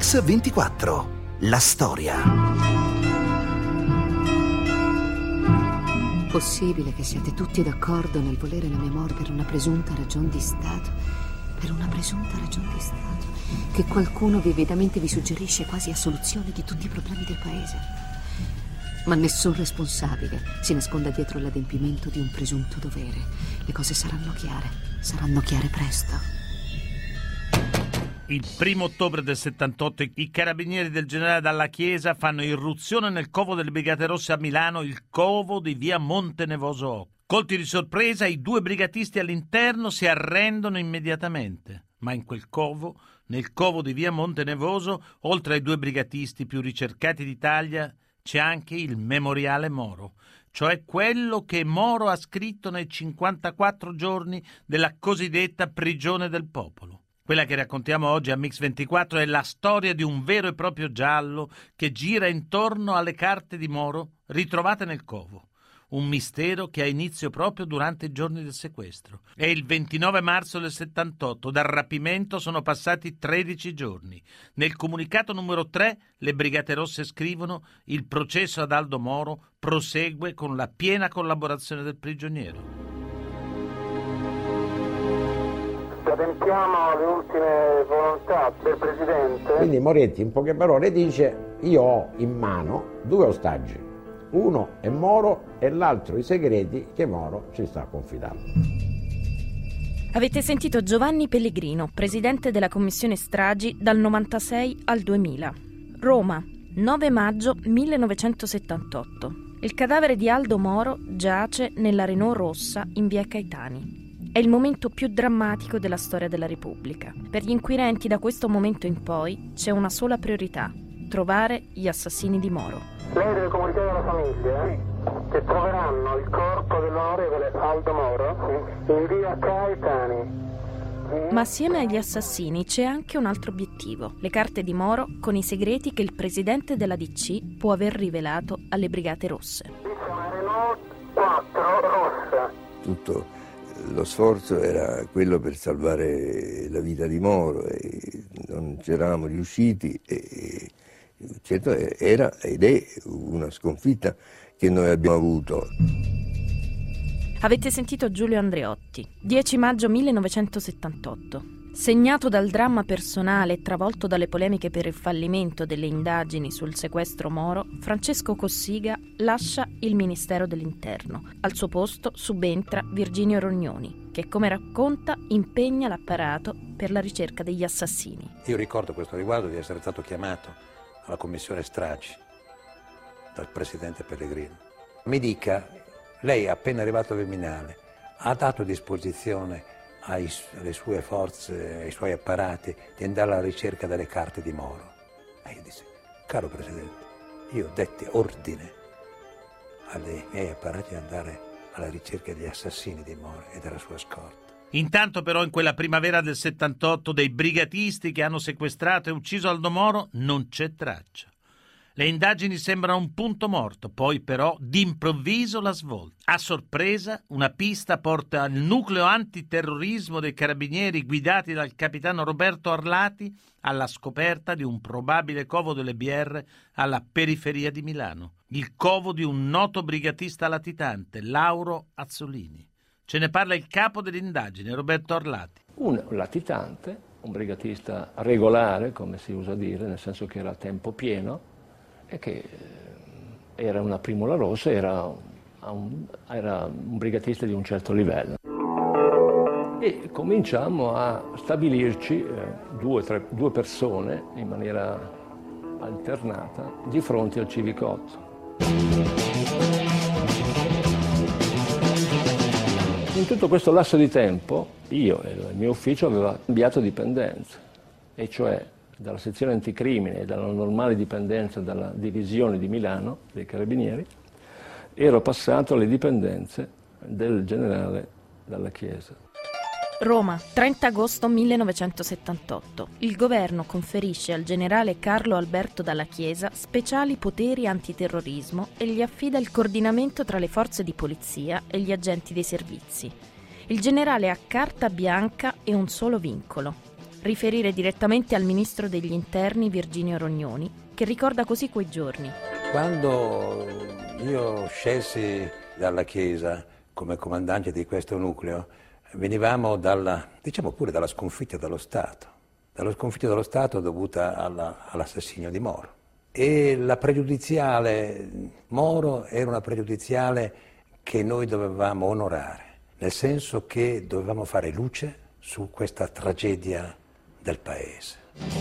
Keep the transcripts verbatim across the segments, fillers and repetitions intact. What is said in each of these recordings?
Mix ventiquattro. La storia. Possibile che siate tutti d'accordo nel volere la mia morte per una presunta ragion di Stato? Per una presunta ragion di Stato? Che qualcuno vividamente vi suggerisce quasi a soluzione di tutti i problemi del paese? Ma nessun responsabile si nasconda dietro l'adempimento di un presunto dovere. Le cose saranno chiare, saranno chiare presto. Il primo ottobre del settantotto i carabinieri del generale Dalla Chiesa fanno irruzione nel covo delle Brigate Rosse a Milano, il covo di via Montenevoso. Colti di sorpresa, i due brigatisti all'interno si arrendono immediatamente. Ma in quel covo, nel covo di via Montenevoso, oltre ai due brigatisti più ricercati d'Italia, c'è anche il memoriale Moro, cioè quello che Moro ha scritto nei cinquantaquattro giorni della cosiddetta prigione del popolo. Quella che raccontiamo oggi a Mix ventiquattro è la storia di un vero e proprio giallo che gira intorno alle carte di Moro ritrovate nel covo. Un mistero che ha inizio proprio durante i giorni del sequestro. È il ventinove marzo del settantotto, dal rapimento sono passati tredici giorni. Nel comunicato numero tre le Brigate Rosse scrivono: il processo ad Aldo Moro prosegue con la piena collaborazione del prigioniero. Adempiamo alle ultime volontà del Presidente. Quindi Moretti in poche parole dice: io ho in mano due ostaggi, uno è Moro e l'altro i segreti che Moro ci sta confidando. Avete sentito Giovanni Pellegrino, presidente della commissione stragi dal novantasei al duemila. Roma, nove maggio millenovecentosettantotto. Il cadavere di Aldo Moro giace nella Renault rossa in via Caetani. È il momento più drammatico della storia della Repubblica. Per gli inquirenti da questo momento in poi c'è una sola priorità: trovare gli assassini di Moro. Lei deve comunicare alla famiglia eh, che troveranno il corpo dell'onorevole Aldo Moro in via Caetani. Ma assieme agli assassini c'è anche un altro obiettivo: le carte di Moro con i segreti che il presidente della D C può aver rivelato alle Brigate Rosse. Una Renault quattro rossa. Tutto lo sforzo era quello per salvare la vita di Moro e non c'eravamo riusciti e certo era ed è una sconfitta che noi abbiamo avuto. Avete sentito Giulio Andreotti, dieci maggio millenovecentosettantotto. Segnato dal dramma personale e travolto dalle polemiche per il fallimento delle indagini sul sequestro Moro, Francesco Cossiga lascia il Ministero dell'Interno. Al suo posto subentra Virginio Rognoni, che, come racconta, impegna l'apparato per la ricerca degli assassini. Io ricordo a questo riguardo di essere stato chiamato alla commissione stragi dal presidente Pellegrino. Mi dica, lei è appena arrivato al Viminale, ha dato a disposizione ai, alle sue forze, ai suoi apparati di andare alla ricerca delle carte di Moro? E io dissi: caro Presidente, io detti ordine ai miei apparati di andare alla ricerca degli assassini di Moro e della sua scorta. Intanto però in quella primavera del settantotto dei brigatisti che hanno sequestrato e ucciso Aldo Moro non c'è traccia. Le indagini sembrano un punto morto, poi però d'improvviso la svolta. A sorpresa una pista porta al nucleo antiterrorismo dei carabinieri guidati dal capitano Roberto Arlati alla scoperta di un probabile covo delle B R alla periferia di Milano. Il covo di un noto brigatista latitante, Lauro Azzolini. Ce ne parla il capo dell'indagine, Roberto Arlati. Un latitante, un brigatista regolare, come si usa dire, nel senso che era a tempo pieno, e che era una primula rossa, era un, era un brigatista di un certo livello. E cominciamo a stabilirci eh, due, tre, due persone in maniera alternata di fronte al Civicotto. In tutto questo lasso di tempo io e il mio ufficio aveva cambiato dipendenza, e cioè dalla sezione anticrimine e dalla normale dipendenza dalla divisione di Milano dei Carabinieri, ero passato alle dipendenze del generale Dalla Chiesa. Roma, trenta agosto millenovecentosettantotto. Il governo conferisce al generale Carlo Alberto Dalla Chiesa speciali poteri antiterrorismo e gli affida il coordinamento tra le forze di polizia e gli agenti dei servizi. Il generale ha carta bianca e un solo vincolo: riferire direttamente al ministro degli interni Virginio Rognoni, che ricorda così quei giorni. Quando io scelsi dalla Chiesa come comandante di questo nucleo, venivamo dalla, diciamo pure dalla sconfitta dello Stato, dallo sconfitta dello Stato dovuta alla, all'assassinio di Moro. E la pregiudiziale Moro era una pregiudiziale che noi dovevamo onorare, nel senso che dovevamo fare luce su questa tragedia del paese.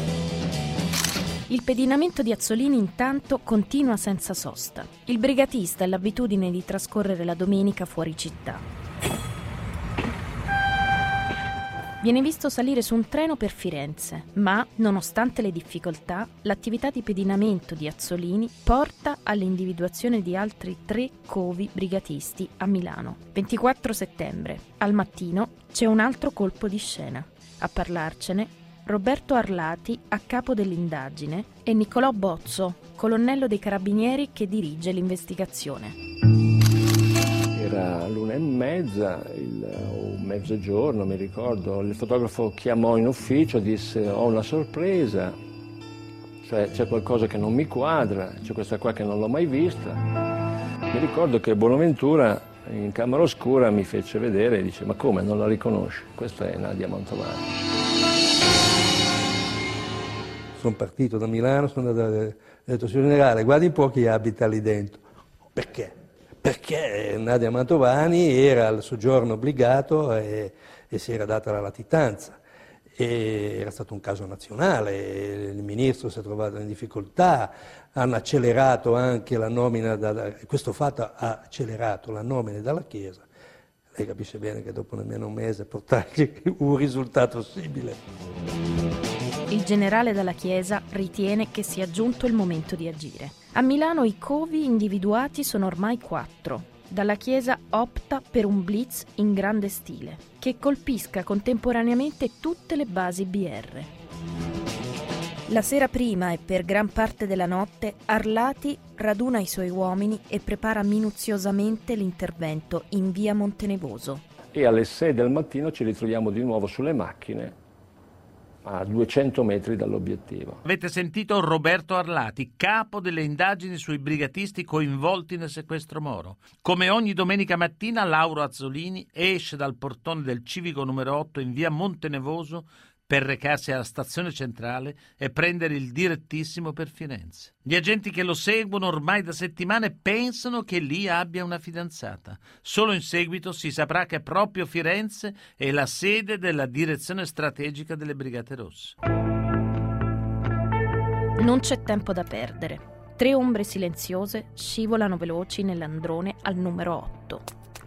Il pedinamento di Azzolini intanto continua senza sosta. Il brigatista ha l'abitudine di trascorrere la domenica fuori città. Viene visto salire su un treno per Firenze, ma, nonostante le difficoltà, l'attività di pedinamento di Azzolini porta all'individuazione di altri tre covi brigatisti a Milano. ventiquattro settembre, al mattino, c'è un altro colpo di scena. A parlarcene Roberto Arlati, a capo dell'indagine, e Nicolò Bozzo, colonnello dei Carabinieri che dirige l'investigazione. Era l'una e mezza, il, o mezzogiorno, mi ricordo. Il fotografo chiamò in ufficio, disse: ho una sorpresa, cioè c'è qualcosa che non mi quadra, c'è questa qua che non l'ho mai vista. Mi ricordo che Bonaventura in camera oscura mi fece vedere e dice: ma come, non la riconosci? Questa è Nadia Mantovani. Sono partito da Milano, sono andato, ho detto: signor generale, guardi un po' chi abita lì dentro. Perché? Perché Nadia Mantovani era al soggiorno obbligato e, e si era data la latitanza. E era stato un caso nazionale, il ministro si è trovato in difficoltà, hanno accelerato anche la nomina, da, questo fatto ha accelerato la nomina dalla Chiesa. Lei capisce bene che dopo nemmeno un mese portargli un risultato simile. Il generale Dalla Chiesa ritiene che sia giunto il momento di agire. A Milano i covi individuati sono ormai quattro. Dalla Chiesa opta per un blitz in grande stile, che colpisca contemporaneamente tutte le basi B R. La sera prima e per gran parte della notte, Arlati raduna i suoi uomini e prepara minuziosamente l'intervento in via Montenevoso. E alle sei del mattino ci ritroviamo di nuovo sulle macchine, a duecento metri dall'obiettivo. Avete sentito Roberto Arlati, capo delle indagini sui brigatisti coinvolti nel sequestro Moro. Come ogni domenica mattina, Lauro Azzolini esce dal portone del civico numero otto in via Montenevoso per recarsi alla stazione centrale e prendere il direttissimo per Firenze. Gli agenti che lo seguono ormai da settimane pensano che lì abbia una fidanzata. Solo in seguito si saprà che proprio Firenze è la sede della direzione strategica delle Brigate Rosse. Non c'è tempo da perdere. Tre ombre silenziose scivolano veloci nell'androne al numero otto.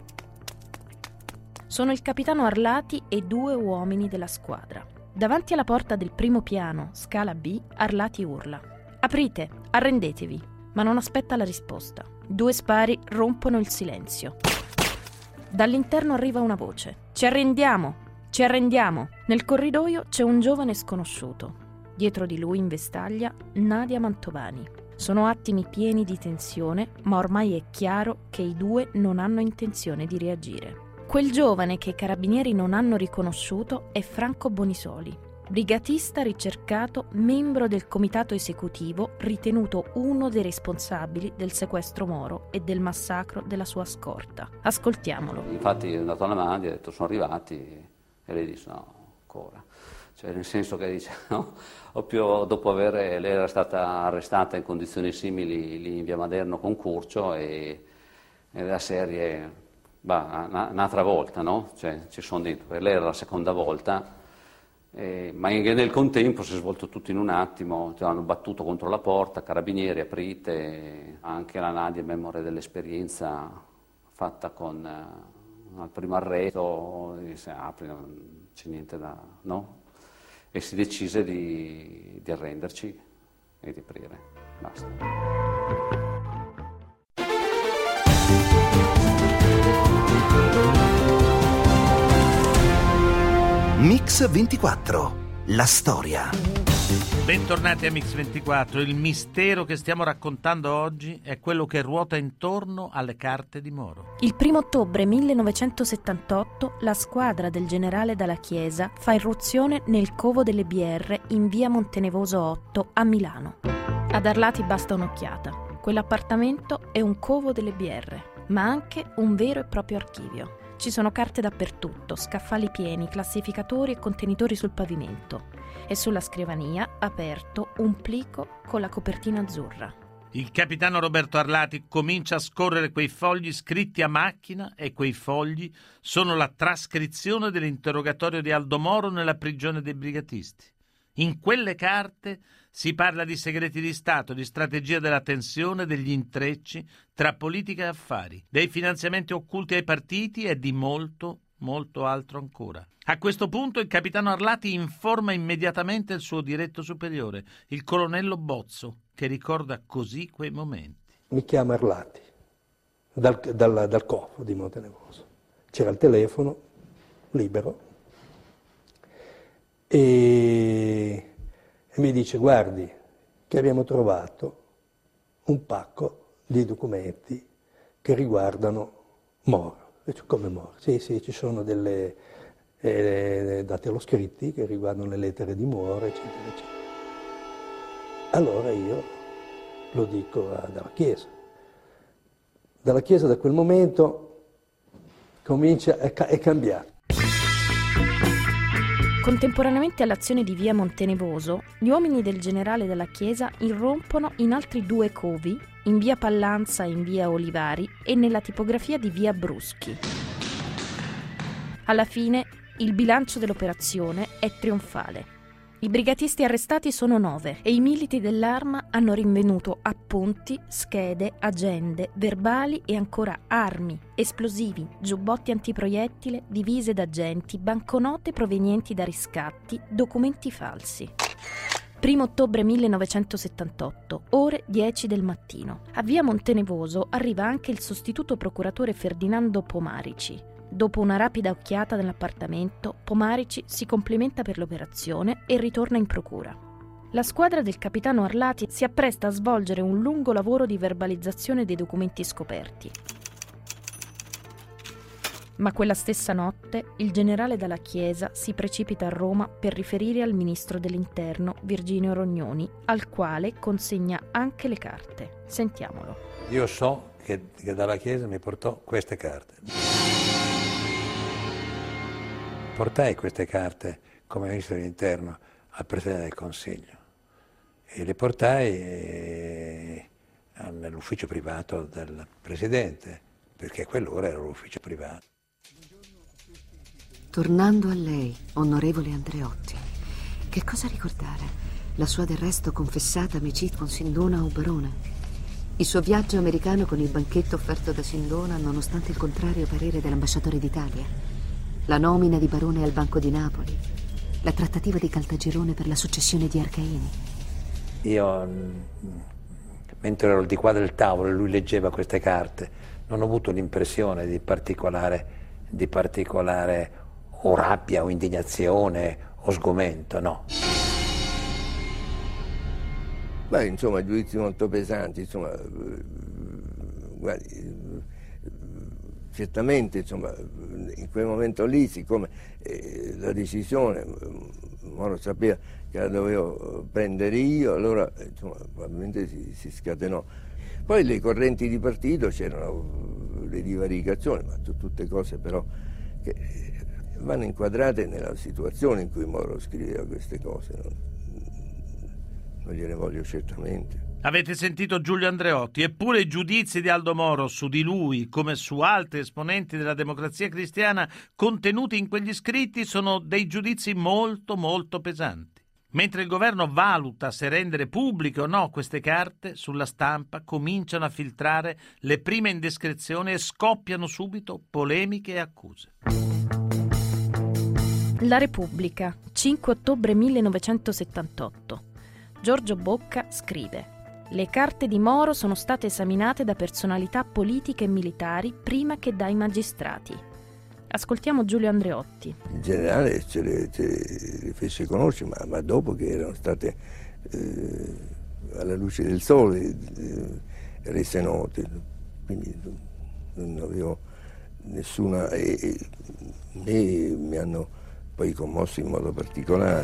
Sono il capitano Arlati e due uomini della squadra. Davanti alla porta del primo piano, scala B, Arlati urla: aprite, arrendetevi, ma non aspetta la risposta. Due spari rompono il silenzio. Dall'interno arriva una voce: ci arrendiamo, ci arrendiamo. Nel corridoio c'è un giovane sconosciuto. Dietro di lui in vestaglia Nadia Mantovani. Sono attimi pieni di tensione, ma ormai è chiaro che i due non hanno intenzione di reagire. Quel giovane che i carabinieri non hanno riconosciuto è Franco Bonisoli, brigatista ricercato, membro del comitato esecutivo, ritenuto uno dei responsabili del sequestro Moro e del massacro della sua scorta. Ascoltiamolo. Infatti è andato alla Nadia e ha detto: sono arrivati, e lei dice: no, ancora. Cioè, nel senso che dice, no, proprio dopo aver, lei era stata arrestata in condizioni simili lì in via Maderno con Curcio, e, e la serie, bah, un'altra volta, no? Cioè, ci sono dentro, per lei era la seconda volta, eh, ma in, nel contempo si è svolto tutto in un attimo, cioè, hanno battuto contro la porta, carabinieri, aprite, anche la Nadia, memoria dell'esperienza fatta con eh, al primo arresto, si apre, non c'è niente da, no? E si decise di, di arrenderci e di aprire. Basta. Mix ventiquattro, la storia. Bentornati a Mix ventiquattro. Il mistero che stiamo raccontando oggi è quello che ruota intorno alle carte di Moro. Il primo ottobre millenovecentosettantotto la squadra del generale Dalla Chiesa fa irruzione nel Covo delle B R in via Montenevoso otto a Milano. Ad Arlati basta un'occhiata. Quell'appartamento è un covo delle B R, ma anche un vero e proprio archivio. Ci sono carte dappertutto, scaffali pieni, classificatori e contenitori sul pavimento. E sulla scrivania, aperto, un plico con la copertina azzurra. Il capitano Roberto Arlati comincia a scorrere quei fogli scritti a macchina e quei fogli sono la trascrizione dell'interrogatorio di Aldo Moro nella prigione dei brigatisti. In quelle carte si parla di segreti di Stato, di strategia della tensione, degli intrecci tra politica e affari, dei finanziamenti occulti ai partiti e di molto, molto altro ancora. A questo punto il capitano Arlati informa immediatamente il suo diretto superiore, il colonnello Bozzo, che ricorda così quei momenti. Mi chiama Arlati, dal, dal, dal covo di Montenevoso. C'era il telefono, libero, e, e mi dice: guardi, che abbiamo trovato un pacco di documenti che riguardano Moro. E dico, come Moro? Sì, sì, ci sono delle... Eh, datelo scritti che riguardano le lettere di Moro, eccetera, eccetera. Allora io lo dico a Dalla Chiesa. Dalla Chiesa da quel momento comincia, è, è cambiato. Contemporaneamente all'azione di via Montenevoso, gli uomini del generale Dalla Chiesa irrompono in altri due covi, in via Pallanza e in via Olivari, e nella tipografia di via Bruschi. Alla fine il bilancio dell'operazione è trionfale. I brigatisti arrestati sono nove e i militi dell'Arma hanno rinvenuto appunti, schede, agende, verbali e ancora armi, esplosivi, giubbotti antiproiettile, divise d'agenti, banconote provenienti da riscatti, documenti falsi. Primo ottobre millenovecentosettantotto, ore dieci del mattino. A via Montenevoso arriva anche il sostituto procuratore Ferdinando Pomarici. Dopo una rapida occhiata nell'appartamento, Pomarici si complimenta per l'operazione e ritorna in procura. La squadra del capitano Arlati si appresta a svolgere un lungo lavoro di verbalizzazione dei documenti scoperti. Ma quella stessa notte il generale Dalla Chiesa si precipita a Roma per riferire al ministro dell'Interno Virginio Rognoni, al quale consegna anche le carte. Sentiamolo. Io so che, che Dalla Chiesa mi portò queste carte. Portai queste carte come ministro dell'Interno al Presidente del Consiglio e le portai eh, nell'ufficio privato del Presidente, perché a quell'ora era l'ufficio privato. Tornando a lei, onorevole Andreotti, che cosa ricordare? La sua del resto confessata amicizia con Sindona o Barone? Il suo viaggio americano con il banchetto offerto da Sindona nonostante il contrario parere dell'ambasciatore d'Italia? La nomina di Barone al Banco di Napoli, la trattativa di Caltagirone per la successione di Arcaini. Io, mentre ero al di qua del tavolo e lui leggeva queste carte, non ho avuto l'impressione di particolare, di particolare o rabbia o indignazione o sgomento, no. Beh, insomma, giudizi molto pesanti, insomma, guardi, certamente, insomma, in quel momento lì, siccome eh, la decisione, Moro sapeva che la dovevo prendere io, allora insomma, probabilmente si, si scatenò. Poi le correnti di partito, c'erano le divaricazioni, ma tutte cose però che vanno inquadrate nella situazione in cui Moro scriveva queste cose, no? Non gliene voglio certamente. Avete sentito Giulio Andreotti, eppure i giudizi di Aldo Moro su di lui, come su altri esponenti della Democrazia Cristiana, contenuti in quegli scritti, sono dei giudizi molto molto pesanti. Mentre il governo valuta se rendere pubbliche o no queste carte, sulla stampa cominciano a filtrare le prime indiscrezioni e scoppiano subito polemiche e accuse. La Repubblica, cinque ottobre millenovecentosettantotto. Giorgio Bocca scrive: le carte di Moro sono state esaminate da personalità politiche e militari prima che dai magistrati. Ascoltiamo Giulio Andreotti. Il generale ce le, ce le fece conoscere, ma, ma dopo che erano state eh, alla luce del sole, eh, rese note, quindi non avevo nessuna, e, né mi hanno poi commosso in modo particolare.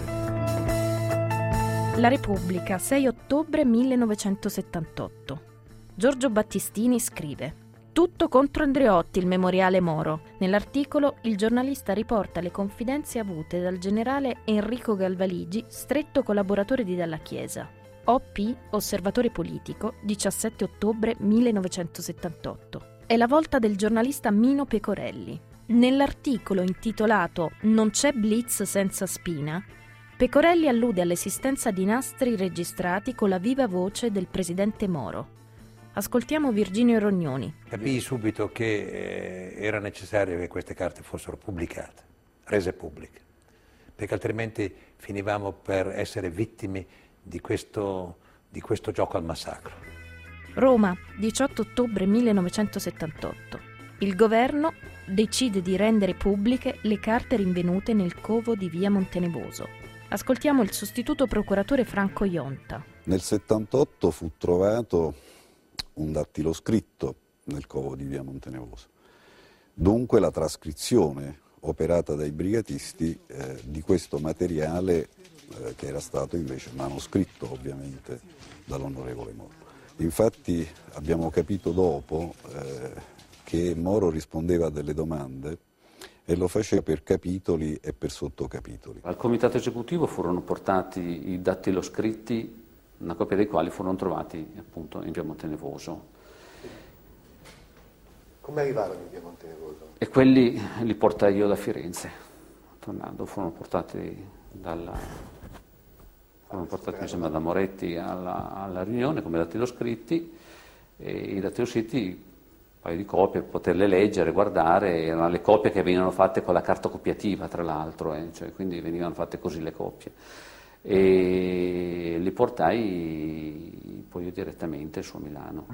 La Repubblica, sei ottobre millenovecentosettantotto. Giorgio Battistini scrive: tutto contro Andreotti, il memoriale Moro. Nell'articolo il giornalista riporta le confidenze avute dal generale Enrico Galvaligi, stretto collaboratore di Dalla Chiesa. O P, osservatore politico, diciassette ottobre millenovecentosettantotto. È la volta del giornalista Mino Pecorelli. Nell'articolo intitolato Non c'è blitz senza spina, Pecorelli allude all'esistenza di nastri registrati con la viva voce del presidente Moro. Ascoltiamo Virginio Rognoni. Capii subito che eh, era necessario che queste carte fossero pubblicate, rese pubbliche, perché altrimenti finivamo per essere vittime di questo, di questo gioco al massacro. Roma, diciotto ottobre millenovecentosettantotto. Il governo decide di rendere pubbliche le carte rinvenute nel covo di via Montenevoso. Ascoltiamo il sostituto procuratore Franco Ionta. Nel settantotto fu trovato un dattiloscritto nel covo di via Montenevoso. Dunque la trascrizione operata dai brigatisti eh, di questo materiale eh, che era stato invece manoscritto ovviamente dall'onorevole Moro. Infatti abbiamo capito dopo eh, che Moro rispondeva a delle domande e lo faceva per capitoli e per sottocapitoli. Al comitato esecutivo furono portati i dattiloscritti, una copia dei quali furono trovati appunto in via Montenevoso. Come arrivarono in via Montenevoso? E quelli li portai io da Firenze, tornando, furono portati dalla, furono portati mi sembra da Moretti alla, alla riunione come dattiloscritti, e i dattiloscritti, un paio di copie, per poterle leggere, guardare, erano le copie che venivano fatte con la carta copiativa tra l'altro, eh, cioè, quindi venivano fatte così le copie. E li portai poi io direttamente su Milano.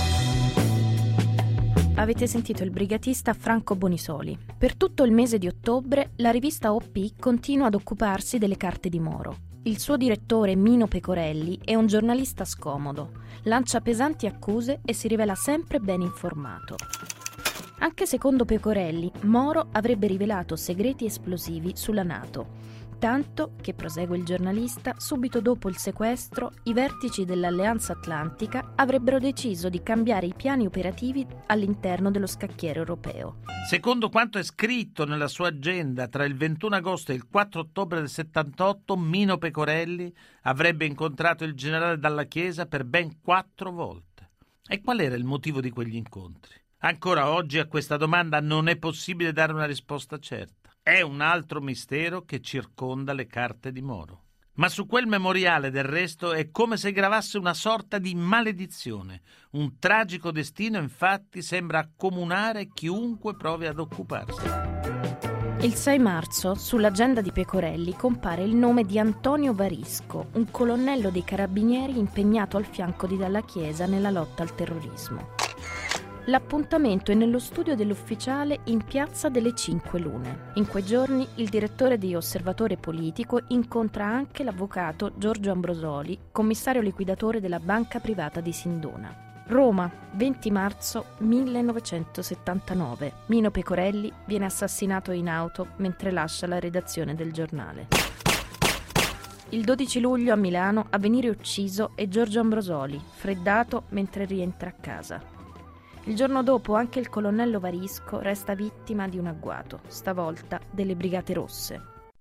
Avete sentito il brigatista Franco Bonisoli. Per tutto il mese di ottobre la rivista O P continua ad occuparsi delle carte di Moro. Il suo direttore Mino Pecorelli è un giornalista scomodo, lancia pesanti accuse e si rivela sempre ben informato. Anche secondo Pecorelli, Moro avrebbe rivelato segreti esplosivi sulla NATO. Tanto che, prosegue il giornalista, subito dopo il sequestro, i vertici dell'Alleanza Atlantica avrebbero deciso di cambiare i piani operativi all'interno dello scacchiere europeo. Secondo quanto è scritto nella sua agenda, tra il ventuno agosto e il quattro ottobre del settantotto, Mino Pecorelli avrebbe incontrato il generale Dalla Chiesa per ben quattro volte. E qual era il motivo di quegli incontri? Ancora oggi a questa domanda non è possibile dare una risposta certa. È un altro mistero che circonda le carte di Moro. Ma su quel memoriale, del resto, è come se gravasse una sorta di maledizione. Un tragico destino, infatti, sembra accomunare chiunque provi ad occuparsi. Il sei marzo, sull'agenda di Pecorelli, compare il nome di Antonio Varisco, un colonnello dei carabinieri impegnato al fianco di Dalla Chiesa nella lotta al terrorismo. L'appuntamento è nello studio dell'ufficiale in Piazza delle Cinque Lune. In quei giorni il direttore di Osservatore Politico incontra anche l'avvocato Giorgio Ambrosoli, commissario liquidatore della banca privata di Sindona. Roma, venti marzo millenovecentosettantanove. Mino Pecorelli viene assassinato in auto mentre lascia la redazione del giornale. Il dodici luglio a Milano a venire ucciso è Giorgio Ambrosoli, freddato mentre rientra a casa. Il giorno dopo anche il colonnello Varisco resta vittima di un agguato, stavolta delle Brigate Rosse.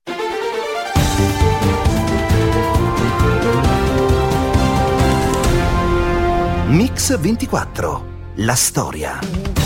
Mix ventiquattro, la storia.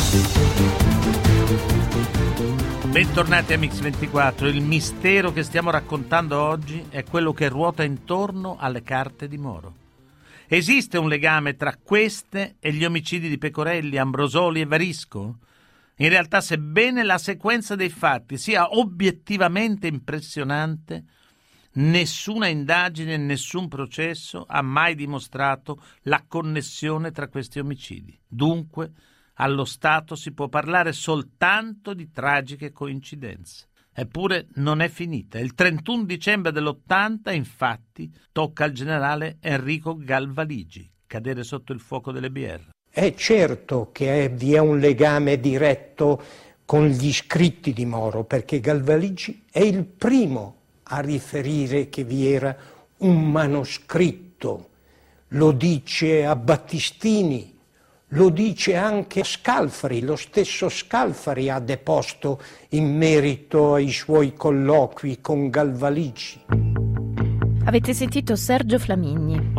Bentornati a Mix ventiquattro. Il mistero che stiamo raccontando oggi è quello che ruota intorno alle carte di Moro. Esiste un legame tra queste e gli omicidi di Pecorelli, Ambrosoli e Varisco? In realtà, sebbene la sequenza dei fatti sia obiettivamente impressionante, nessuna indagine e nessun processo ha mai dimostrato la connessione tra questi omicidi. Dunque, Allo Stato si può parlare soltanto di tragiche coincidenze. Eppure non è finita. Il trentuno dicembre dell'ottanta, infatti, tocca al generale Enrico Galvaligi cadere sotto il fuoco delle B R. È certo che vi è un legame diretto con gli scritti di Moro, perché Galvaligi è il primo a riferire che vi era un manoscritto. Lo dice a Battistini, lo dice anche a Scalfari, lo stesso Scalfari ha deposto in merito ai suoi colloqui con Galvaligi. Avete sentito Sergio Flamigni.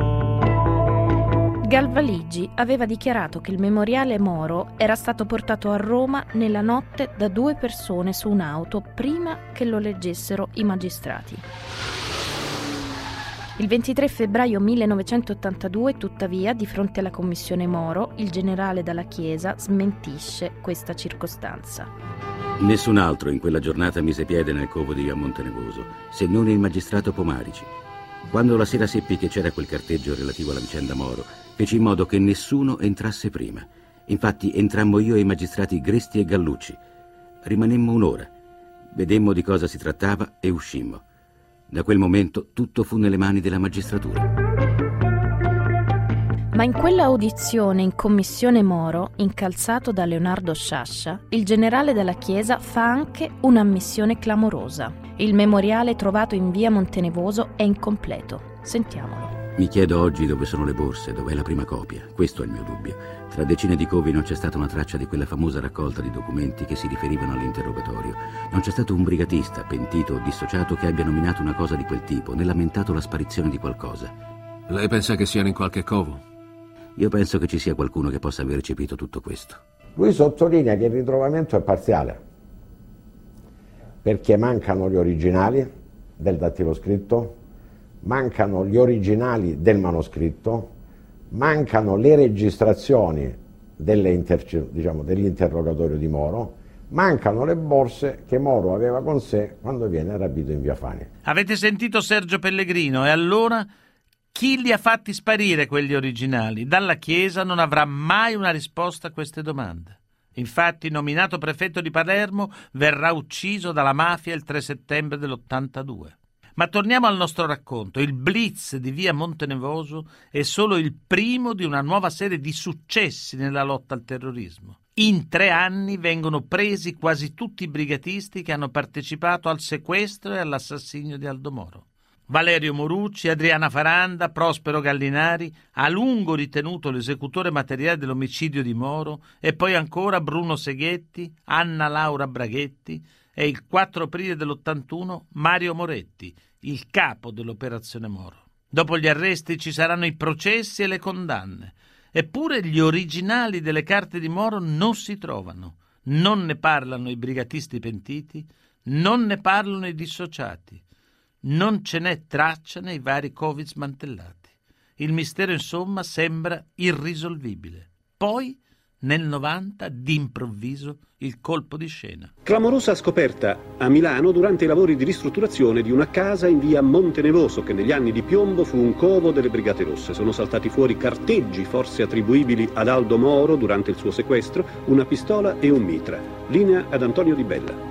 Galvaligi aveva dichiarato che il memoriale Moro era stato portato a Roma nella notte da due persone su un'auto prima che lo leggessero i magistrati. Il ventitré febbraio millenovecentottantadue, tuttavia, di fronte alla commissione Moro, il generale Dalla Chiesa smentisce questa circostanza. Nessun altro in quella giornata mise piede nel covo di via Montenevoso, se non il magistrato Pomarici. Quando la sera seppi che c'era quel carteggio relativo alla vicenda Moro, feci in modo che nessuno entrasse prima. Infatti entrammo io e i magistrati Gresti e Gallucci. Rimanemmo un'ora, vedemmo di cosa si trattava e uscimmo. Da quel momento tutto fu nelle mani della magistratura. Ma in quella audizione in commissione Moro, incalzato da Leonardo Sciascia, il generale Dalla Chiesa fa anche un'ammissione clamorosa. Il memoriale trovato in via Montenevoso è incompleto. Sentiamolo. Mi chiedo oggi dove sono le borse, dov'è la prima copia. Questo è il mio dubbio. Tra decine di covi non c'è stata una traccia di quella famosa raccolta di documenti che si riferivano all'interrogatorio. Non c'è stato un brigatista, pentito o dissociato, che abbia nominato una cosa di quel tipo, né lamentato la sparizione di qualcosa. Lei pensa che siano in qualche covo? Io penso che ci sia qualcuno che possa aver recepito tutto questo. Lui sottolinea che il ritrovamento è parziale, perché mancano gli originali del dattiloscritto, mancano gli originali del manoscritto, mancano le registrazioni delle interce- diciamo, dell'interrogatorio di Moro, mancano le borse che Moro aveva con sé quando viene rapito in via Fani. Avete sentito Sergio Pellegrino, e allora chi li ha fatti sparire quegli originali? Dalla Chiesa non avrà mai una risposta a queste domande. Infatti, nominato prefetto di Palermo, verrà ucciso dalla mafia il tre settembre dell'ottantadue. Ma torniamo al nostro racconto. Il blitz di via Montenevoso è solo il primo di una nuova serie di successi nella lotta al terrorismo. In tre anni vengono presi quasi tutti i brigatisti che hanno partecipato al sequestro e all'assassinio di Aldo Moro. Valerio Morucci, Adriana Faranda, Prospero Gallinari, a lungo ritenuto l'esecutore materiale dell'omicidio di Moro, e poi ancora Bruno Seghetti, Anna Laura Braghetti e il quattro aprile dell'ottantuno Mario Moretti, il capo dell'operazione Moro. Dopo gli arresti ci saranno i processi e le condanne. Eppure gli originali delle carte di Moro non si trovano. Non ne parlano i brigatisti pentiti, non ne parlano i dissociati. Non ce n'è traccia nei vari covi smantellati. Il mistero, insomma, sembra irrisolvibile. Poi, nel novanta, d'improvviso, il colpo di scena. Clamorosa scoperta a Milano durante i lavori di ristrutturazione di una casa in via Montenevoso, che negli anni di piombo fu un covo delle Brigate Rosse. Sono saltati fuori carteggi, forse attribuibili ad Aldo Moro durante il suo sequestro, una pistola e un mitra. Linea ad Antonio Di Bella.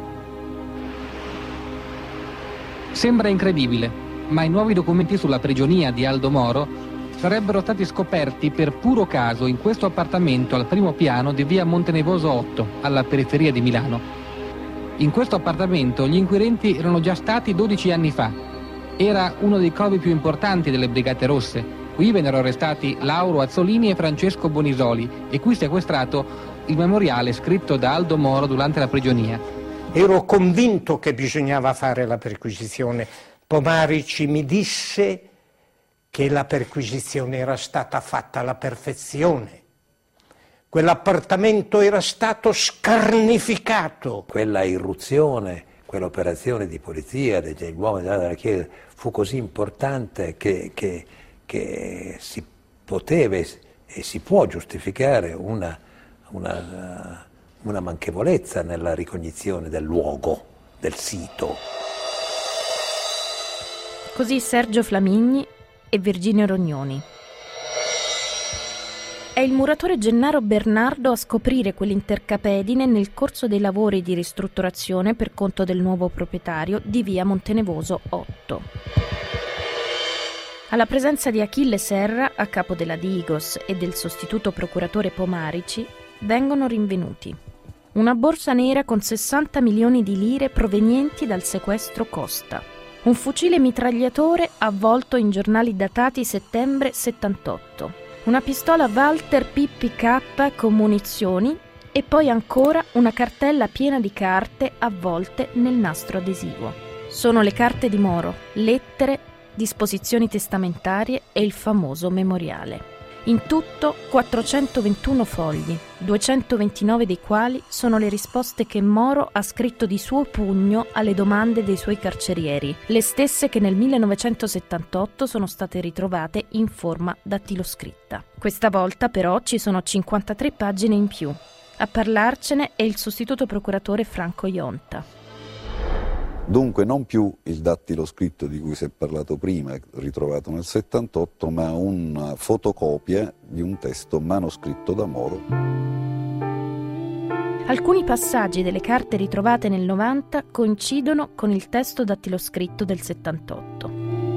Sembra incredibile, ma i nuovi documenti sulla prigionia di Aldo Moro sarebbero stati scoperti per puro caso in questo appartamento al primo piano di via Montenevoso otto, alla periferia di Milano. In questo appartamento gli inquirenti erano già stati dodici anni fa. Era uno dei covi più importanti delle Brigate Rosse. Qui vennero arrestati Lauro Azzolini e Francesco Bonisoli, e qui sequestrato il memoriale scritto da Aldo Moro durante la prigionia. Ero convinto che bisognava fare la perquisizione. Pomarici mi disse che la perquisizione era stata fatta alla perfezione. Quell'appartamento era stato scarnificato. Quella irruzione, quell'operazione di polizia degli uomini della Chiesa fu così importante che, che, che si poteva e si può giustificare una, una, una manchevolezza nella ricognizione del luogo, del sito. Così Sergio Flamigni e Virginio Rognoni. È il muratore Gennaro Bernardo a scoprire quell'intercapedine nel corso dei lavori di ristrutturazione per conto del nuovo proprietario di via Montenevoso otto. Alla presenza di Achille Serra, a capo della Digos, e del sostituto procuratore Pomarici, vengono rinvenuti una borsa nera con sessanta milioni di lire provenienti dal sequestro Costa, un fucile mitragliatore avvolto in giornali datati settembre settantotto, una pistola Walther P P K con munizioni e poi ancora una cartella piena di carte avvolte nel nastro adesivo. Sono le carte di Moro, lettere, disposizioni testamentarie e il famoso memoriale. In tutto quattrocentoventuno fogli, duecentoventinove dei quali sono le risposte che Moro ha scritto di suo pugno alle domande dei suoi carcerieri, le stesse che nel millenovecentosettantotto sono state ritrovate in forma dattiloscritta. Questa volta però ci sono cinquantatré pagine in più. A parlarcene è il sostituto procuratore Franco Ionta. Dunque non più il dattilo scritto di cui si è parlato prima, ritrovato nel settantotto, ma una fotocopia di un testo manoscritto da Moro. Alcuni passaggi delle carte ritrovate nel novanta coincidono con il testo dattiloscritto del settantotto.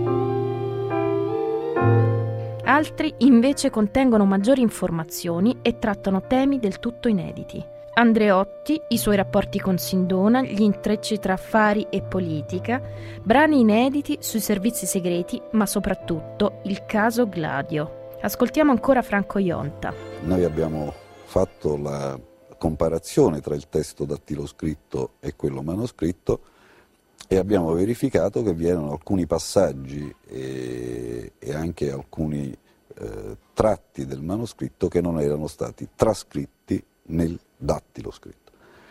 Altri invece contengono maggiori informazioni e trattano temi del tutto inediti. Andreotti, i suoi rapporti con Sindona, gli intrecci tra affari e politica, brani inediti sui servizi segreti, ma soprattutto il caso Gladio. Ascoltiamo ancora Franco Ionta. Noi abbiamo fatto la comparazione tra il testo dattiloscritto e quello manoscritto e abbiamo verificato che vi erano alcuni passaggi e, e anche alcuni eh, tratti del manoscritto che non erano stati trascritti nel dattilo scritto.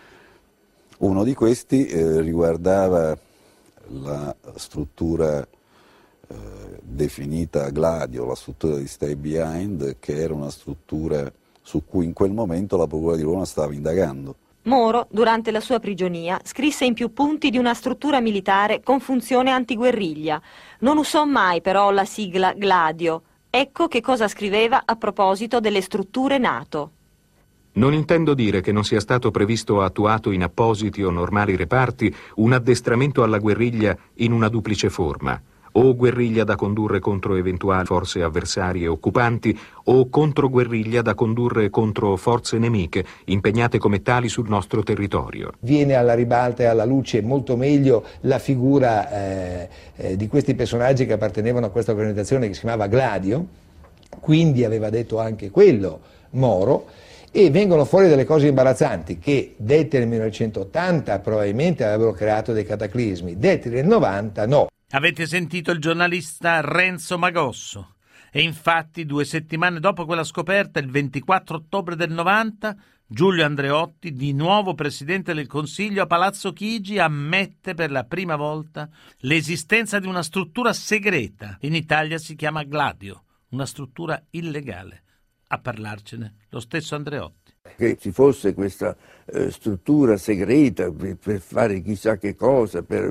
Uno di questi eh, riguardava la struttura eh, definita Gladio, la struttura di Stay Behind, che era una struttura su cui in quel momento la Procura di Roma stava indagando. Moro, durante la sua prigionia, scrisse in più punti di una struttura militare con funzione antiguerriglia. Non usò mai però la sigla Gladio. Ecco che cosa scriveva a proposito delle strutture NATO. Non intendo dire che non sia stato previsto o attuato in appositi o normali reparti un addestramento alla guerriglia in una duplice forma, o guerriglia da condurre contro eventuali forze avversarie occupanti, o controguerriglia da condurre contro forze nemiche impegnate come tali sul nostro territorio. Viene alla ribalta e alla luce molto meglio la figura eh, eh, di questi personaggi che appartenevano a questa organizzazione che si chiamava Gladio, quindi aveva detto anche quello Moro. E vengono fuori delle cose imbarazzanti che, dette nel millenovecentottanta, probabilmente avrebbero creato dei cataclismi, dette nel novanta no. Avete sentito il giornalista Renzo Magosso. E infatti, due settimane dopo quella scoperta, il ventiquattro ottobre del novanta, Giulio Andreotti, di nuovo presidente del Consiglio a Palazzo Chigi, ammette per la prima volta l'esistenza di una struttura segreta. In Italia si chiama Gladio, una struttura illegale. A parlarcene lo stesso Andreotti. Che ci fosse questa eh, struttura segreta per, per fare chissà che cosa, per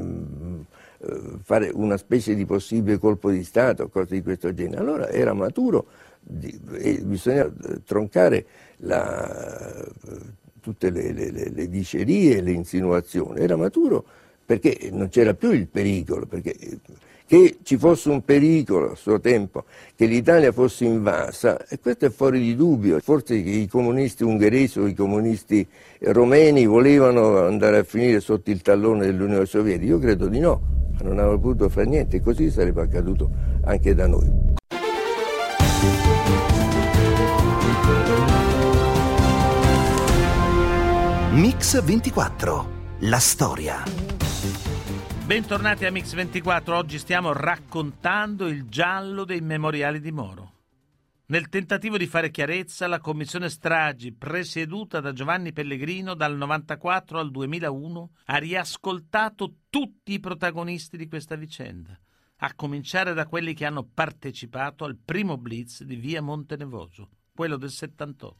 eh, fare una specie di possibile colpo di Stato, cose di questo genere. Allora era maturo di, e bisognava troncare la, tutte le, le, le dicerie e le insinuazioni. Era maturo perché non c'era più il pericolo, perché che ci fosse un pericolo a suo tempo, che l'Italia fosse invasa, e questo è fuori di dubbio. Forse che i comunisti ungheresi o i comunisti romeni volevano andare a finire sotto il tallone dell'Unione Sovietica, io credo di no, ma non avrebbero potuto fare niente, e così sarebbe accaduto anche da noi. Mix ventiquattro, la storia. Bentornati a Mix ventiquattro, oggi stiamo raccontando il giallo dei memoriali di Moro. Nel tentativo di fare chiarezza, la commissione Stragi, presieduta da Giovanni Pellegrino, dal novantaquattro al duemilauno, ha riascoltato tutti i protagonisti di questa vicenda, a cominciare da quelli che hanno partecipato al primo blitz di via Montenevoso, quello del settantotto.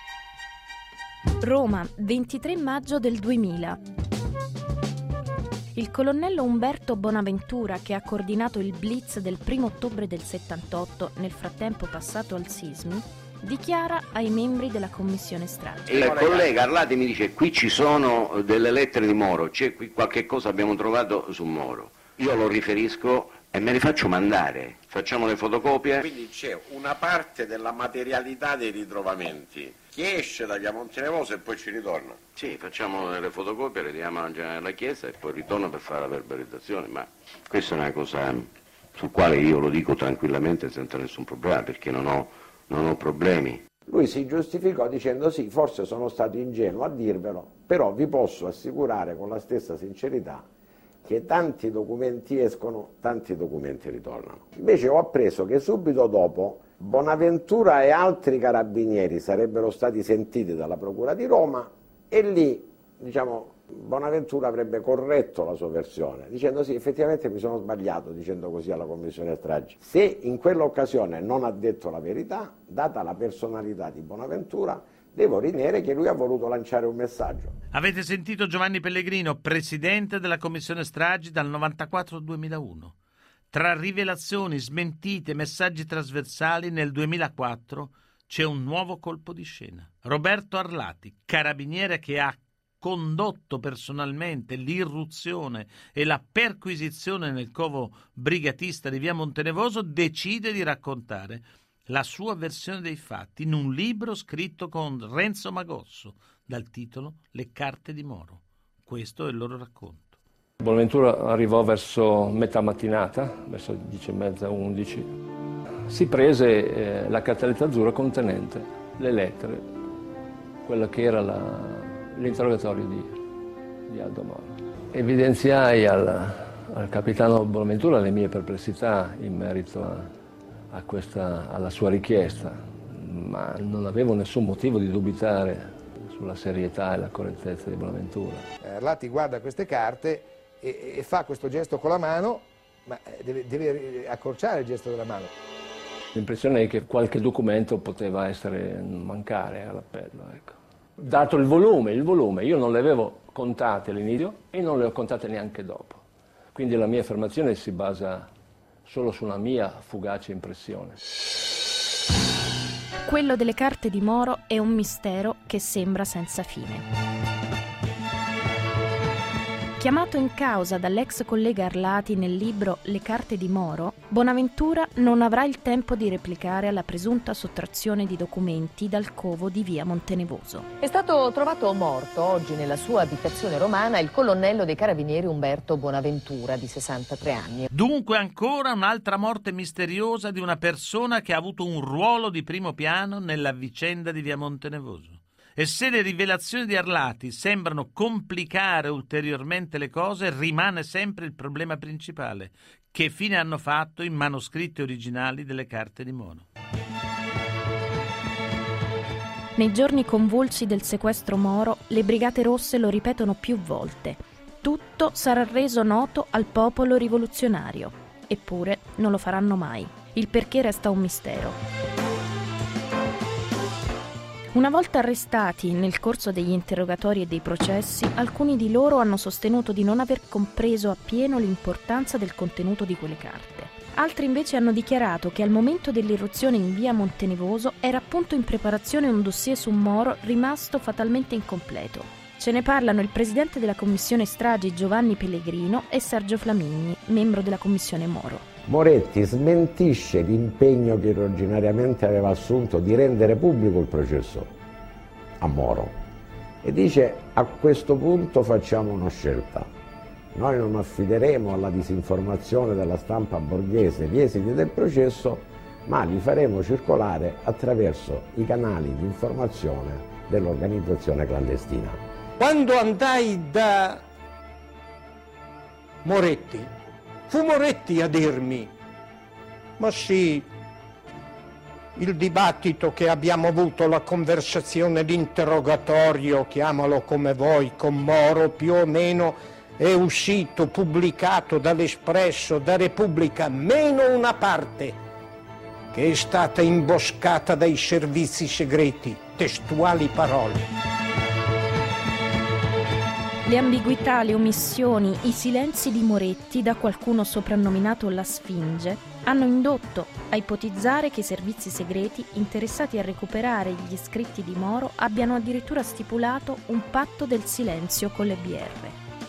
Roma, ventitré maggio del duemila. Il colonnello Umberto Bonaventura, che ha coordinato il blitz del primo ottobre del settantotto, nel frattempo passato al Sismi, dichiara ai membri della commissione Stragi. Il collega Arlati mi dice: qui ci sono delle lettere di Moro, c'è qui qualche cosa abbiamo trovato su Moro. Io lo riferisco e me le faccio mandare, facciamo le fotocopie. Quindi c'è una parte della materialità dei ritrovamenti che esce da via Montenevoso e poi ci ritorna. Sì, facciamo le fotocopie, le diamo alla Chiesa e poi ritorno per fare la verbalizzazione, ma questa è una cosa sul quale io lo dico tranquillamente senza nessun problema, perché non ho, non ho problemi. Lui si giustificò dicendo: sì, forse sono stato ingenuo a dirvelo, però vi posso assicurare con la stessa sincerità che tanti documenti escono, tanti documenti ritornano. Invece ho appreso che subito dopo Bonaventura e altri carabinieri sarebbero stati sentiti dalla Procura di Roma e lì, diciamo, Bonaventura avrebbe corretto la sua versione, dicendo: sì, effettivamente mi sono sbagliato dicendo così alla commissione Stragi. Se in quell'occasione non ha detto la verità, data la personalità di Bonaventura, devo ritenere che lui ha voluto lanciare un messaggio. Avete sentito Giovanni Pellegrino, presidente della commissione Stragi dal novantaquattro al duemilauno. Tra rivelazioni, smentite, messaggi trasversali, nel duemilaquattro c'è un nuovo colpo di scena. Roberto Arlati, carabiniere che ha condotto personalmente l'irruzione e la perquisizione nel covo brigatista di via Montenevoso, decide di raccontare la sua versione dei fatti in un libro scritto con Renzo Magosso dal titolo Le carte di Moro. Questo è il loro racconto. Bonaventura arrivò verso metà mattinata, verso dieci e mezza, undici. Si prese eh, la cartelletta azzurra contenente le lettere, quella che era la, l'interrogatorio di, di Aldo Moro. Evidenziai al, al capitano Bonaventura le mie perplessità in merito a A questa, alla sua richiesta, ma non avevo nessun motivo di dubitare sulla serietà e la correttezza di Bonaventura. Arlati guarda queste carte e, e fa questo gesto con la mano, ma deve, deve accorciare il gesto della mano. L'impressione è che qualche documento poteva essere mancare all'appello. Ecco. Dato il volume, il volume, io non le avevo contate all'inizio e non le ho contate neanche dopo. Quindi la mia affermazione si basa solo su una mia fugace impressione. Quello delle carte di Moro è un mistero che sembra senza fine. Chiamato in causa dall'ex collega Arlati nel libro Le carte di Moro, Bonaventura non avrà il tempo di replicare alla presunta sottrazione di documenti dal covo di via Montenevoso. È stato trovato morto oggi nella sua abitazione romana il colonnello dei carabinieri Umberto Bonaventura, di sessantatré anni. Dunque ancora un'altra morte misteriosa di una persona che ha avuto un ruolo di primo piano nella vicenda di via Montenevoso. E se le rivelazioni di Arlati sembrano complicare ulteriormente le cose, rimane sempre il problema principale: che fine hanno fatto i manoscritti originali delle carte di Moro? Nei giorni convulsi del sequestro Moro, le Brigate Rosse lo ripetono più volte: tutto sarà reso noto al popolo rivoluzionario. Eppure non lo faranno mai. Il perché resta un mistero. Una volta arrestati nel corso degli interrogatori e dei processi, alcuni di loro hanno sostenuto di non aver compreso appieno l'importanza del contenuto di quelle carte. Altri invece hanno dichiarato che al momento dell'irruzione in via Montenevoso era appunto in preparazione un dossier su Moro rimasto fatalmente incompleto. Ce ne parlano il presidente della commissione Stragi Giovanni Pellegrino e Sergio Flamigni, membro della commissione Moro. Moretti smentisce l'impegno che originariamente aveva assunto di rendere pubblico il processo a Moro e dice: a questo punto facciamo una scelta, noi non affideremo alla disinformazione della stampa borghese gli esiti del processo, ma li faremo circolare attraverso i canali di informazione dell'organizzazione clandestina. Quando andai da Moretti, fu Moretti a dirmi: ma sì, il dibattito che abbiamo avuto, la conversazione, l'interrogatorio, chiamalo come vuoi, con Moro, più o meno è uscito, pubblicato dall'Espresso, da Repubblica, meno una parte che è stata imboscata dai servizi segreti, testuali parole. Le ambiguità, le omissioni, i silenzi di Moretti, da qualcuno soprannominato la Sfinge, hanno indotto a ipotizzare che i servizi segreti interessati a recuperare gli scritti di Moro abbiano addirittura stipulato un patto del silenzio con le B R.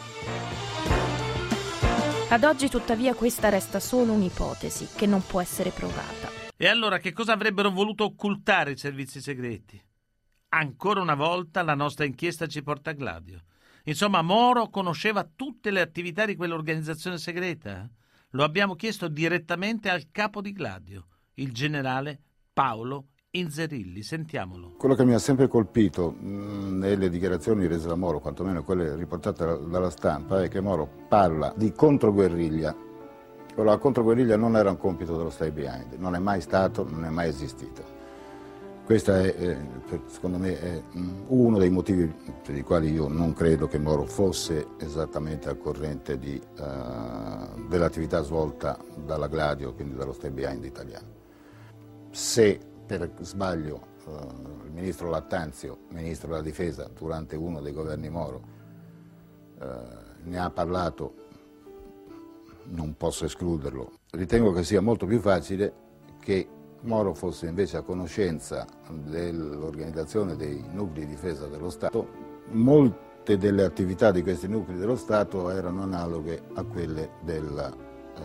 Ad oggi, tuttavia, questa resta solo un'ipotesi che non può essere provata. E allora che cosa avrebbero voluto occultare i servizi segreti? Ancora una volta la nostra inchiesta ci porta a Gladio. Insomma, Moro conosceva tutte le attività di quell'organizzazione segreta. Lo abbiamo chiesto direttamente al capo di Gladio, il generale Paolo Inzerilli. Sentiamolo. Quello che mi ha sempre colpito mh, nelle dichiarazioni rese da Moro, quantomeno quelle riportate da, dalla stampa, è che Moro parla di controguerriglia. La controguerriglia non era un compito dello Stay Behind, non è mai stato, non è mai esistito. Questo è, eh, secondo me, è uno dei motivi per i quali io non credo che Moro fosse esattamente al corrente di, uh, dell'attività svolta dalla Gladio, quindi dallo Stay Behind italiano. Se per sbaglio uh, il ministro Lattanzio, ministro della Difesa, durante uno dei governi Moro, uh, ne ha parlato, non posso escluderlo. Ritengo che sia molto più facile che Moro fosse invece a conoscenza dell'organizzazione dei nuclei di difesa dello Stato. Molte delle attività di questi nuclei dello Stato erano analoghe a quelle della,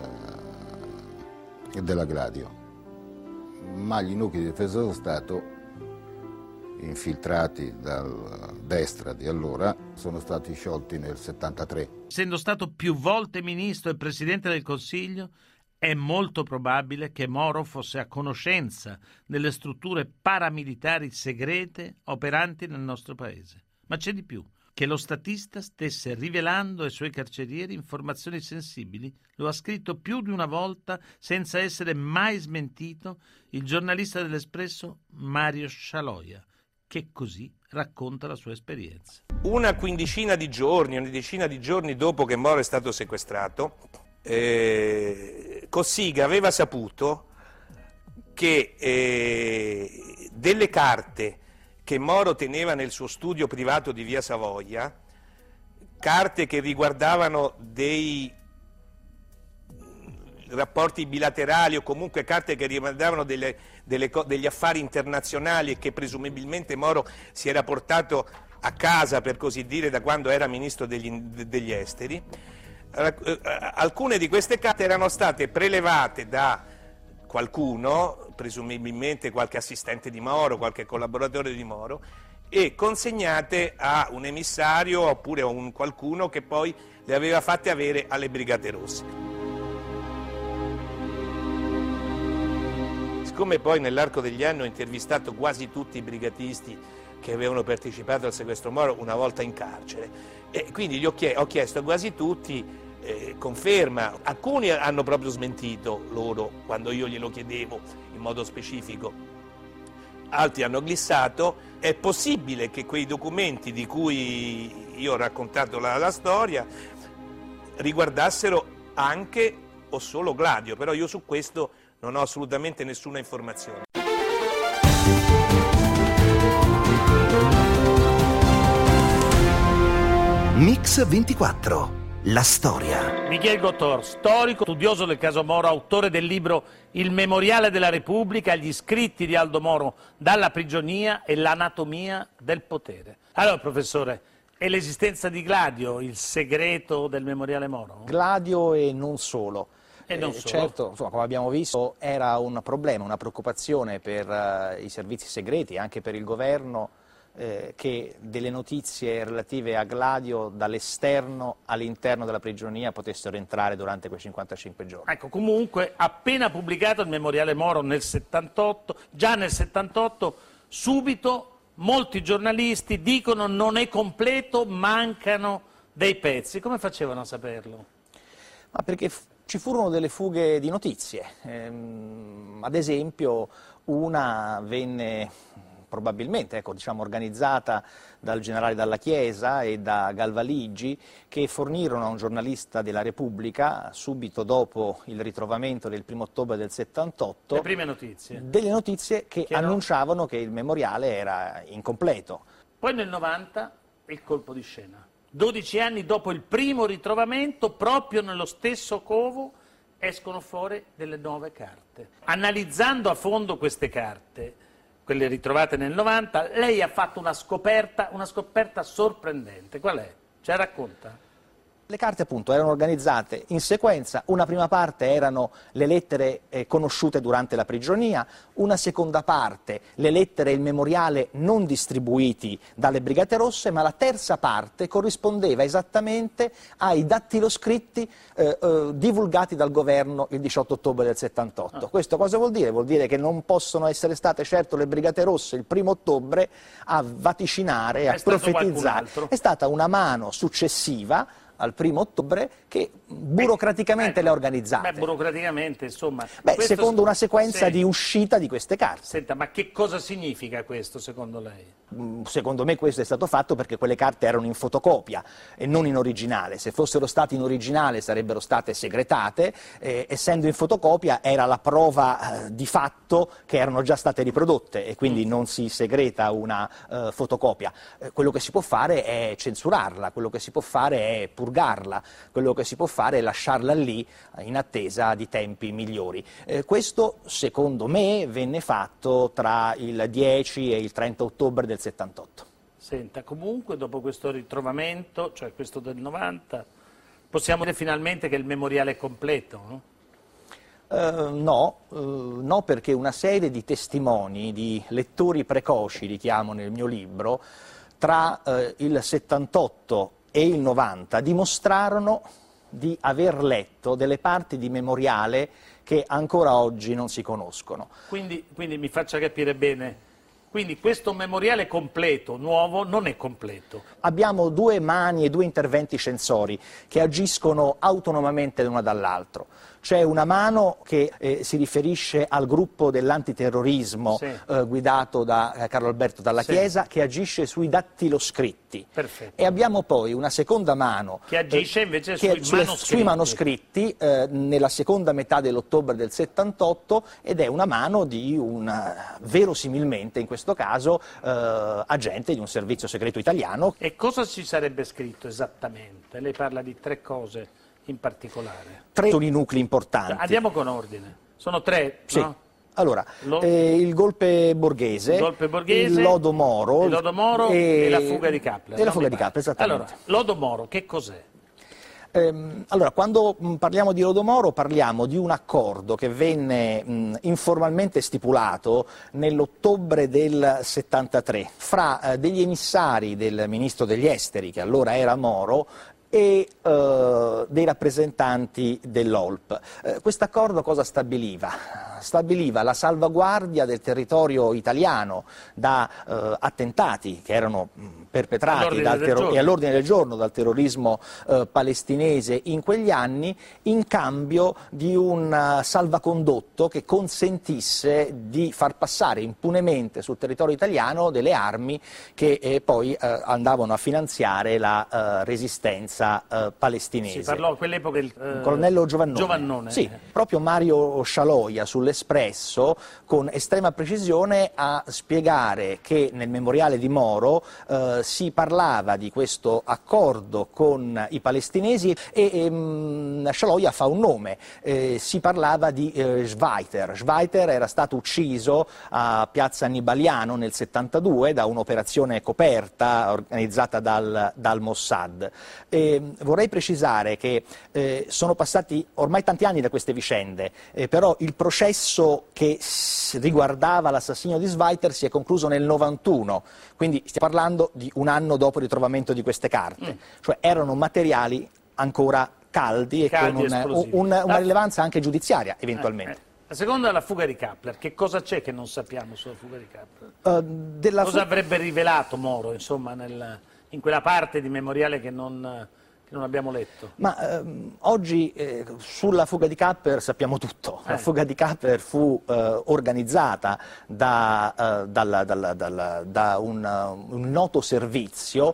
eh, della Gladio, ma gli nuclei di difesa dello Stato, infiltrati dalla destra di allora, sono stati sciolti nel settantatré. Essendo stato più volte ministro e presidente del Consiglio, è molto probabile che Moro fosse a conoscenza delle strutture paramilitari segrete operanti nel nostro paese. Ma c'è di più, che lo statista stesse rivelando ai suoi carcerieri informazioni sensibili. Lo ha scritto più di una volta senza essere mai smentito il giornalista dell'Espresso Mario Scialoia, che così racconta la sua esperienza. Una quindicina di giorni, una decina di giorni dopo che Moro è stato sequestrato, eh, Cossiga aveva saputo che eh, delle carte che Moro teneva nel suo studio privato di via Savoia, carte che riguardavano dei rapporti bilaterali o comunque carte che riguardavano delle, delle, degli affari internazionali e che presumibilmente Moro si era portato a casa, per così dire, da quando era ministro degli, degli esteri. Alcune di queste carte erano state prelevate da qualcuno, presumibilmente qualche assistente di Moro, qualche collaboratore di Moro, e consegnate a un emissario oppure a un qualcuno che poi le aveva fatte avere alle Brigate Rosse. Siccome poi nell'arco degli anni ho intervistato quasi tutti i brigatisti che avevano partecipato al sequestro Moro una volta in carcere, e quindi gli ho, chie- ho chiesto a quasi tutti eh, conferma. Alcuni hanno proprio smentito loro quando io glielo chiedevo in modo specifico, altri hanno glissato. È possibile che quei documenti di cui io ho raccontato la, la storia riguardassero anche o solo Gladio, però io su questo non ho assolutamente nessuna informazione. Mix ventiquattro, la storia. Miguel Gotor, storico, studioso del caso Moro, autore del libro Il Memoriale della Repubblica, gli scritti di Aldo Moro dalla prigionia e l'anatomia del potere. Allora, professore, è l'esistenza di Gladio il segreto del Memoriale Moro? Gladio e non solo. E non eh, solo. Certo, insomma, come abbiamo visto, era un problema, una preoccupazione per uh, i servizi segreti, anche per il governo, eh, che delle notizie relative a Gladio dall'esterno all'interno della prigionia potessero entrare durante quei cinquantacinque giorni. Ecco, comunque, appena pubblicato il Memoriale Moro nel settantotto, già nel settantotto, subito molti giornalisti dicono non è completo, mancano dei pezzi. Come facevano a saperlo? Ma perché ci furono delle fughe di notizie, ehm, ad esempio una venne probabilmente ecco, diciamo, organizzata dal generale Dalla Chiesa e da Galvaligi, che fornirono a un giornalista della Repubblica, subito dopo il ritrovamento del primo ottobre del settantotto, le prime notizie. Delle notizie che, che annunciavano no. che il memoriale era incompleto. Poi nel novanta il colpo di scena. dodici anni dopo il primo ritrovamento, proprio nello stesso covo, escono fuori delle nuove carte. Analizzando a fondo queste carte, quelle ritrovate nel novanta, lei ha fatto una scoperta, una scoperta sorprendente. Qual è? Ce la racconta? Le carte appunto erano organizzate in sequenza, una prima parte erano le lettere eh, conosciute durante la prigionia, una seconda parte le lettere e il memoriale non distribuiti dalle Brigate Rosse, ma la terza parte corrispondeva esattamente ai dattiloscritti eh, eh, divulgati dal governo il diciotto ottobre del settantotto. Ah. Questo cosa vuol dire? Vuol dire che non possono essere state certo le Brigate Rosse il primo ottobre a vaticinare, a profetizzare. È stata una mano successiva al primo ottobre che burocraticamente beh, le ha organizzate. Beh, burocraticamente, insomma... Beh, questo, secondo una sequenza sì. di uscita di queste carte. Senta, ma che cosa significa questo, secondo lei? Secondo me questo è stato fatto perché quelle carte erano in fotocopia e non in originale. Se fossero state in originale sarebbero state segretate, eh, essendo in fotocopia era la prova eh, di fatto che erano già state riprodotte e quindi mm. non si segreta una eh, fotocopia. Eh, quello che si può fare è censurarla, quello che si può fare è purgarla, quello che si può fare è lasciarla lì in attesa di tempi migliori. Eh, questo secondo me venne fatto tra il dieci e il trenta ottobre del settantotto. Senta, comunque dopo questo ritrovamento, cioè questo del novanta, possiamo dire finalmente che il memoriale è completo, no? Uh, no, uh, no, perché una serie di testimoni, di lettori precoci, li chiamo nel mio libro, tra uh, il settantotto e il novanta dimostrarono di aver letto delle parti di memoriale che ancora oggi non si conoscono. Quindi, quindi mi faccia capire bene. Quindi questo memoriale completo, nuovo, non è completo. Abbiamo due mani e due interventi censori che agiscono autonomamente l'una dall'altro. C'è una mano che eh, si riferisce al gruppo dell'antiterrorismo sì. eh, guidato da eh, Carlo Alberto Dalla sì. Chiesa, che agisce sui dattiloscritti. Perfetto. E abbiamo poi una seconda mano che agisce invece eh, sui, che, sulle, manoscritti. sui manoscritti eh, nella seconda metà dell'ottobre del settantotto, ed è una mano di un, verosimilmente in questo caso, eh, agente di un servizio segreto italiano. E cosa ci sarebbe scritto esattamente? Lei parla di tre cose in particolare. Tre sono i nuclei importanti. Andiamo con ordine. Sono tre, sì. no? Allora, Lo... eh, il golpe borghese, il, golpe borghese, il lodo Moro, il lodo Moro e... e la fuga di Kappler. E la fuga di Kappler, esattamente. Allora, lodo Moro, che cos'è? Ehm, allora, quando mh, parliamo di lodo Moro parliamo di un accordo che venne mh, informalmente stipulato nell'ottobre del settantatré fra eh, degli emissari del ministro degli esteri, che allora era Moro, e eh, dei rappresentanti dell'O L P. Eh, questo accordo cosa stabiliva? Stabiliva la salvaguardia del territorio italiano da eh, attentati che erano mh, perpetrati dal terro- e all'ordine del giorno dal terrorismo eh, palestinese in quegli anni, in cambio di un uh, salvacondotto che consentisse di far passare impunemente sul territorio italiano delle armi che eh, poi eh, andavano a finanziare la uh, resistenza Uh, palestinese. Si parlò a quell'epoca del uh, colonnello Giovannone. Giovannone. Sì, proprio Mario Scialoia sull'Espresso con estrema precisione a spiegare che nel memoriale di Moro uh, si parlava di questo accordo con i palestinesi e, e um, Scialoia fa un nome, eh, si parlava di eh, Schweiter. Schweiter era stato ucciso a Piazza Annibaliano nel settantadue da un'operazione coperta organizzata dal, dal Mossad. E vorrei precisare che eh, sono passati ormai tanti anni da queste vicende, eh, però il processo che riguardava l'assassinio di Schweiter si è concluso nel novantuno, quindi stiamo parlando di un anno dopo il ritrovamento di queste carte, mm. cioè erano materiali ancora caldi e caldi con un, un, una la... rilevanza anche giudiziaria eventualmente. Eh, eh. La seconda è la fuga di Kappler. Che cosa c'è che non sappiamo sulla fuga di Kappler? Uh, della cosa fu... avrebbe rivelato Moro, insomma, nel... in quella parte di memoriale che non, che non abbiamo letto? Ma ehm, oggi eh, sulla fuga di Kappler sappiamo tutto. La fuga di Kappler fu eh, organizzata da, eh, dalla, dalla, dalla, da un, uh, un noto servizio.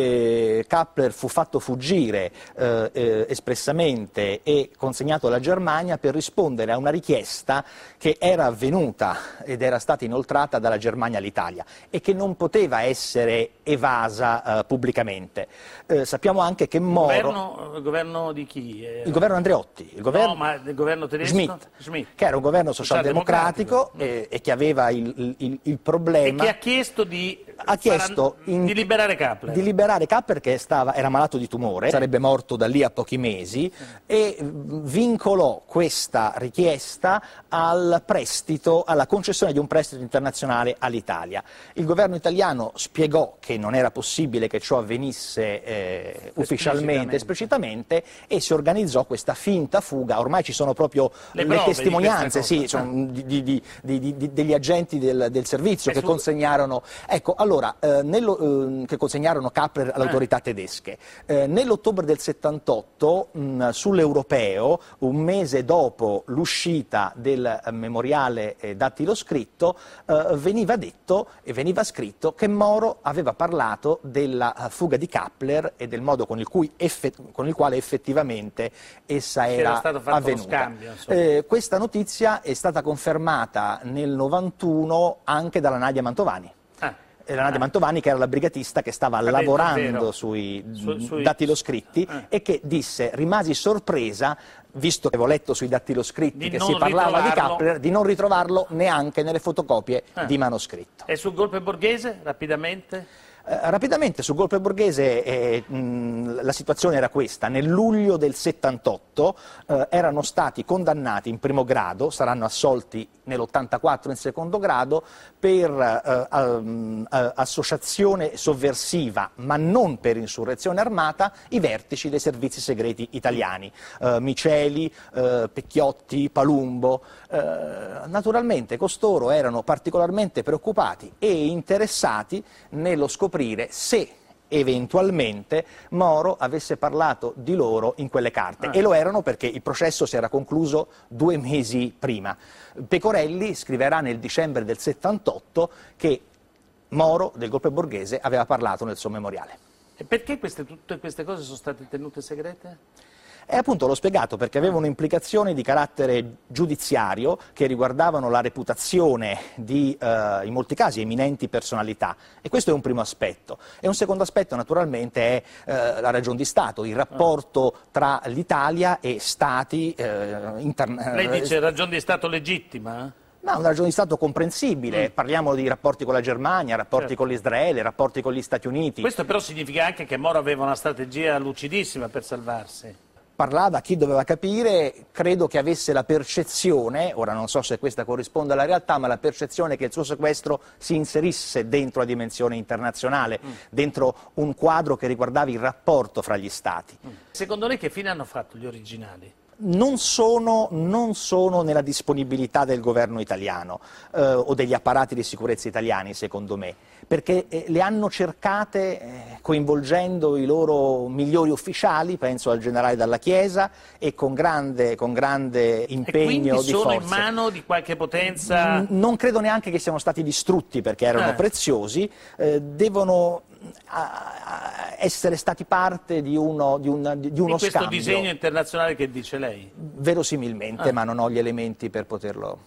eh, Kappler fu fatto fuggire eh, eh, espressamente e consegnato alla Germania per rispondere a una richiesta che era avvenuta ed era stata inoltrata dalla Germania all'Italia e che non poteva essere evasa eh, pubblicamente. Eh, sappiamo anche che Moro... Il governo, il governo di chi? Era? Il governo Andreotti. Il governo... No, ma il governo tedesco? Schmidt, Schmidt. che era un governo socialdemocratico e, e che aveva il, il, il problema... E che ha chiesto di, ha chiesto in, di liberare Kappler. Di liberare Kappler che stava, era malato di tumore, sarebbe morto da lì a pochi mesi, e vincolò questa richiesta al prestito, alla concessione di un prestito internazionale all'Italia. Il governo italiano spiegò che non era possibile che ciò avvenisse eh, ufficialmente, esplicitamente, e si organizzò questa finta fuga. Ormai ci sono proprio le, le testimonianze di, sì, sono di, di, di, di, di, degli agenti del, del servizio che consegnarono, ecco, allora, eh, nello, eh, che consegnarono Kappler alle autorità tedesche. Eh, nell'ottobre del settantotto, mh, sull'Europeo, un mese dopo l'uscita del eh, memoriale eh, dattiloscritto, eh, veniva detto e veniva scritto che Moro aveva parlato della uh, fuga di Kappler e del modo con il, cui con il quale effettivamente essa era, era stato fatto avvenuta. Lo scambio, eh, questa notizia è stata confermata nel novantuno anche dalla Nadia Mantovani. Ah. La Nadia Mantovani, che era la brigatista che stava Vabbè, lavorando davvero. sui, Su, sui dattiloscritti eh. e che disse: rimasi sorpresa, visto che avevo letto sui dattiloscritti Di che non si parlava di ritrovarlo. Kappler, di non ritrovarlo neanche nelle fotocopie Eh. di manoscritto. E sul golpe borghese, rapidamente? Eh, rapidamente sul golpe borghese eh, mh, la situazione era questa: nel luglio del settantotto eh, erano stati condannati in primo grado, saranno assolti nell'ottantaquattro in secondo grado, per eh, um, uh, associazione sovversiva ma non per insurrezione armata, i vertici dei servizi segreti italiani, eh, Miceli, eh, Pecchiotti, Palumbo. Eh, naturalmente costoro erano particolarmente preoccupati e interessati nello scoprire se eventualmente Moro avesse parlato di loro in quelle carte, Ah. e lo erano perché il processo si era concluso due mesi prima. Pecorelli scriverà nel dicembre del settantotto che Moro del golpe borghese aveva parlato nel suo memoriale. E perché queste, tutte queste cose sono state tenute segrete? E appunto l'ho spiegato perché avevano implicazioni di carattere giudiziario che riguardavano la reputazione di, eh, in molti casi, eminenti personalità, e questo è un primo aspetto. E un secondo aspetto naturalmente è eh, la ragion di Stato, il rapporto tra l'Italia e stati eh, internazionali. Lei dice ragion di Stato legittima? Ma una ragione di Stato comprensibile, Mm. parliamo di rapporti con la Germania, rapporti Certo. con l'Israele, rapporti con gli Stati Uniti. Questo però significa anche che Moro aveva una strategia lucidissima per salvarsi. Parlava a chi doveva capire, credo che avesse la percezione, ora non so se questa corrisponde alla realtà, ma la percezione che il suo sequestro si inserisse dentro la dimensione internazionale, mm. dentro un quadro che riguardava il rapporto fra gli Stati. Mm. Secondo lei che fine hanno fatto gli originali? Non sono, non sono nella disponibilità del governo italiano eh, o degli apparati di sicurezza italiani, secondo me, perché eh, le hanno cercate eh, coinvolgendo i loro migliori ufficiali, penso al generale Dalla Chiesa, e con grande, con grande impegno e quindi di sono forze. in mano di qualche potenza? N- non credo neanche che siano stati distrutti perché erano Eh. preziosi, eh, devono a, a essere stati parte di uno, di un, di uno di questo scambio. disegno internazionale che dice lei? Verosimilmente, Ah. ma non ho gli elementi per poterlo,